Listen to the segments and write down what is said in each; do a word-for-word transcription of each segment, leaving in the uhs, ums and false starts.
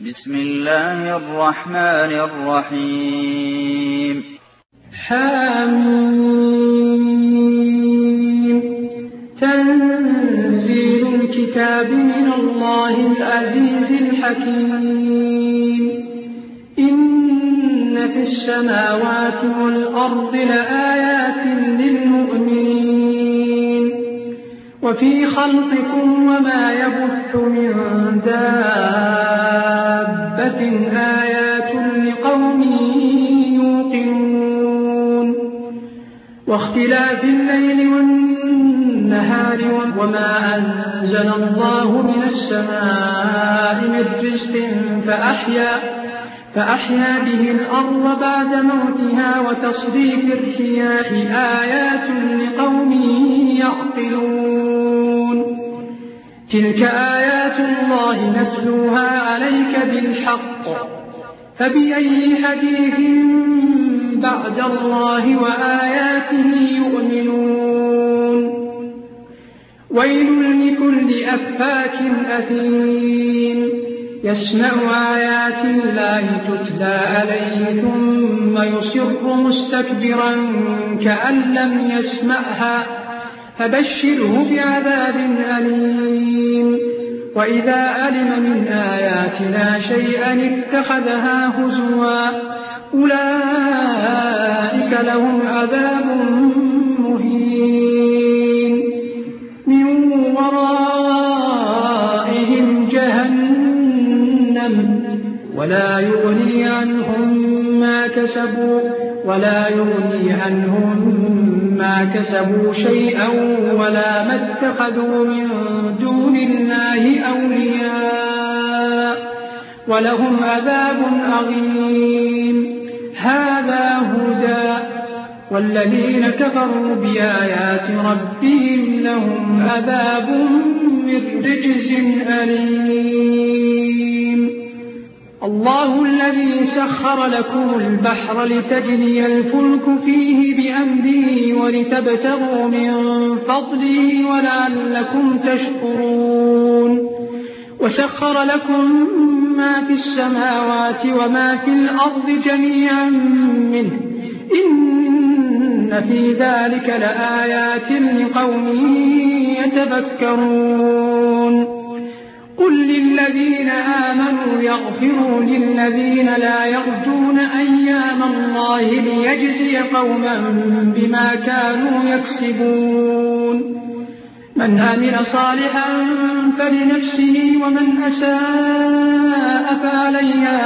بسم الله الرحمن الرحيم. حميم. تنزيل الكتاب من الله العزيز الحكيم. إن في السماوات والأرض لآيات للمؤمنين وفي خلقكم وما يبث من دابة آيات لقوم يوقنون واختلاف الليل والنهار وما أنزل الله من السماء من رزق فأحيا فأحيا به الأرض بعد موتها وتصريف الرياح آيات لقوم يعقلون تلك آيات الله نتلوها عليك بالحق فبأي حديث بعد الله وآياته يؤمنون ويل لكل أفاك أثيم يسمع آيات الله تتلى عليه ثم يصر مستكبرا كأن لم يسمعها فبشره بعذاب أليم وإذا علم من آياتنا شيئا اتخذها هزوا أولئك لهم عذاب مهين من ورائهم جهنم ولا يغني عنهم ما كسبوا ولا يغني عنهم ما كسبوا شيئا ولا ما اتخذوا من دون الله أولياء ولهم عذاب عظيم هذا هدى والذين كفروا بآيات ربهم لهم عذاب من رجز أليم الله الذي سخر لكم البحر لتجري الفلك فيه بأمره ولتبتغوا من فضله ولعلكم تشكرون وسخر لكم ما في السماوات وما في الأرض جميعا منه إن في ذلك لآيات لقوم يتفكرون قل للذين آمنوا يغفروا للذين لا يرجون أيام الله ليجزي قوما بما كانوا يكسبون من عمل صالحا فلنفسه ومن أساء فعليها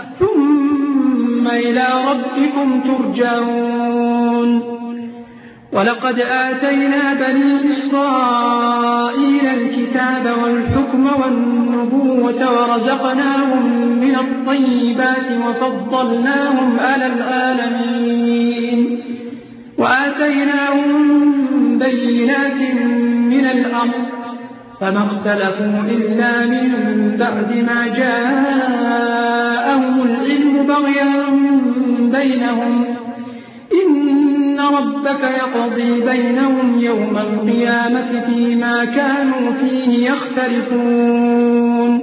ثم إلى ربكم ترجعون ولقد آتينا بني إسرائيل الكتاب والحكم والنبوة ورزقناهم من الطيبات وفضلناهم على العالمين وآتيناهم بينات من الأمر فما اختلفوا إلا من بعد ما جاءهم العلم بغيا بينهم إن ربك يقضي بينهم يوم القيامة فيما كانوا فيه يختلفون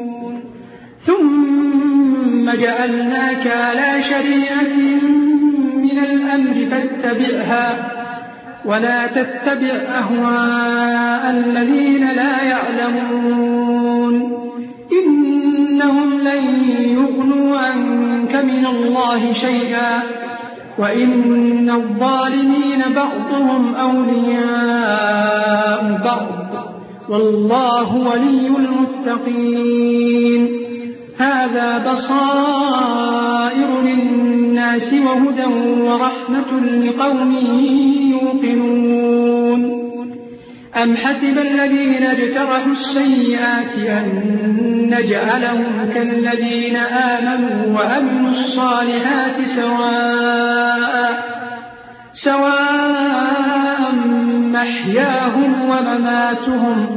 ثم جعلناك على شريعة من الأمر فاتبعها ولا تتبع أهواء الذين لا يعلمون إنهم لن يغنوا عنك من الله شيئا وإن الظالمين بعضهم أولياء بعض والله ولي المتقين هذا بصائر للناس وهدى ورحمة لقوم يوقنون أم حسب الذين اجترحوا السيئات أن نجعلهم كالذين آمنوا وأمنوا الصالحات سواء سواء محياهم ومماتهم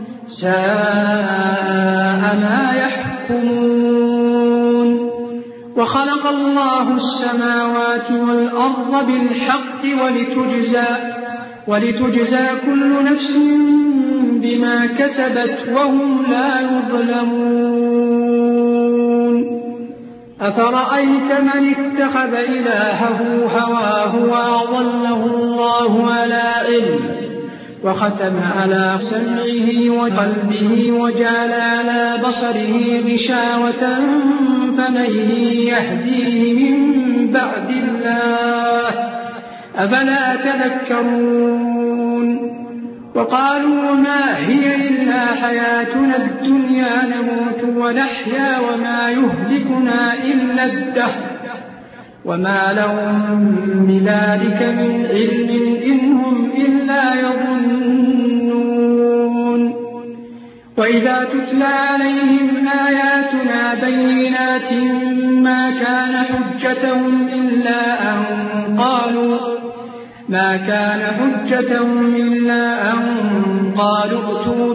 ساء ما يحكمون وخلق الله السماوات والأرض بالحق ولتجزى ولتجزى كل نفس بما كسبت وهم لا يظلمون أفرأيت من اتخذ إلهه هواه وأضله الله على علم وختم على سمعه وقلبه وجعل على بصره غشاوة فمن يهديه من بعد الله أفلا تذكرون وقالوا ما هي إلا حياتنا الدنيا نموت ونحيا وما يهلكنا إلا الدهر وما لهم بذلك من علم إن هم إلا يظنون وإذا تتلى عليهم آياتنا بينات ما كان حجتهم إلا أن قالوا ما كان حجتهم إلا أن قالوا ائتوا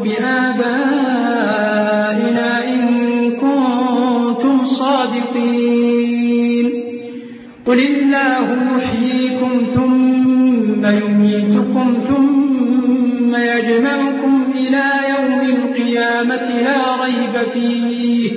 بآبائنا إن كنتم صادقين قل الله يحييكم ثم يميتكم ثم يجمعكم إلى يوم القيامة لا ريب فيه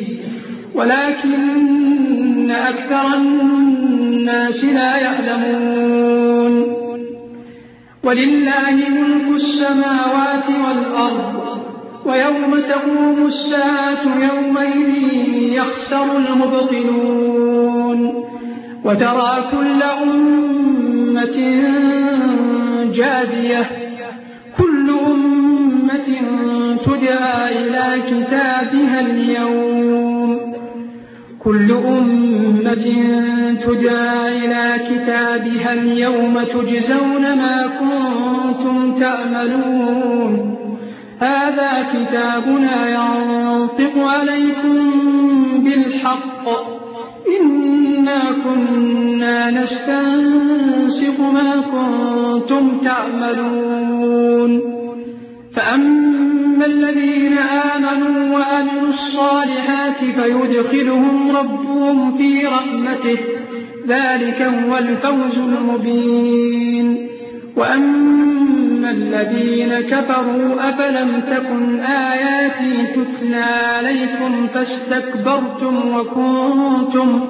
ولكن أكثر الناس لا يعلمون ولله ملك السماوات والأرض ويوم تقوم الساعة يومئذ يخسر المبطلون وترى كل أمة جاثية كل أمة تدعى إلى كتابها اليوم كل أمة تدعى إلى كتابها اليوم تجزون ما كنتم تعملون هذا كتابنا ينطق عليكم بالحق إنا كنا نستنسخ ما كنتم تعملون فأما الذين آمنوا وعملوا الصالحات فيدخلهم ربهم في رحمته ذلك هو الفوز المبين وأما الذين كفروا أفلم تكن آياتي تتلى عليكم فاستكبرتم وكنتم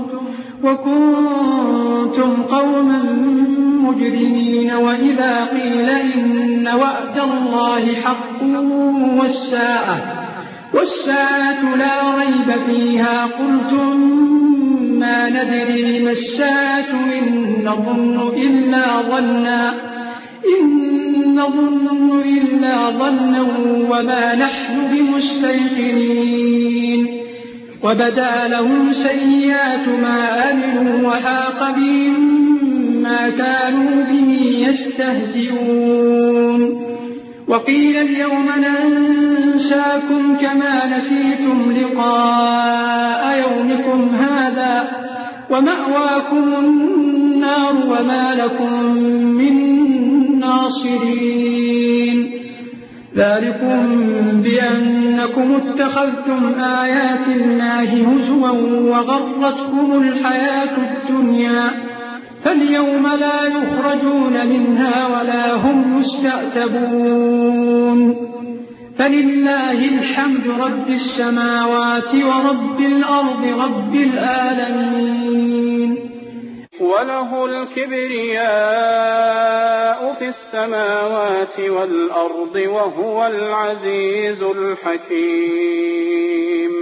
وكنتم قوما مجرمين وإذا قيل إن وعد الله حق والساعة والساعة لا ريب فيها قلتم ما ندري ما الساعة إن نظن إلا ظنا إن نظن إلا ظنا وما نحن بمستيقنين وبدا لهم سيئات ما عملوا وحاق بهم ما كانوا به يستهزئون وقيل اليوم ننساكم كما نسيتم لقاء يومكم هذا ومأواكم النار وما لكم من ناصرين ذلكم بأنكم اتخذتم آيات الله هزوا وغرتكم الحياة الدنيا فاليوم لا يخرجون منها ولا هم يستعتبون فلله الحمد رب السماوات ورب الأرض رب العالمين وله الكبرياء في السماوات والأرض وهو العزيز الحكيم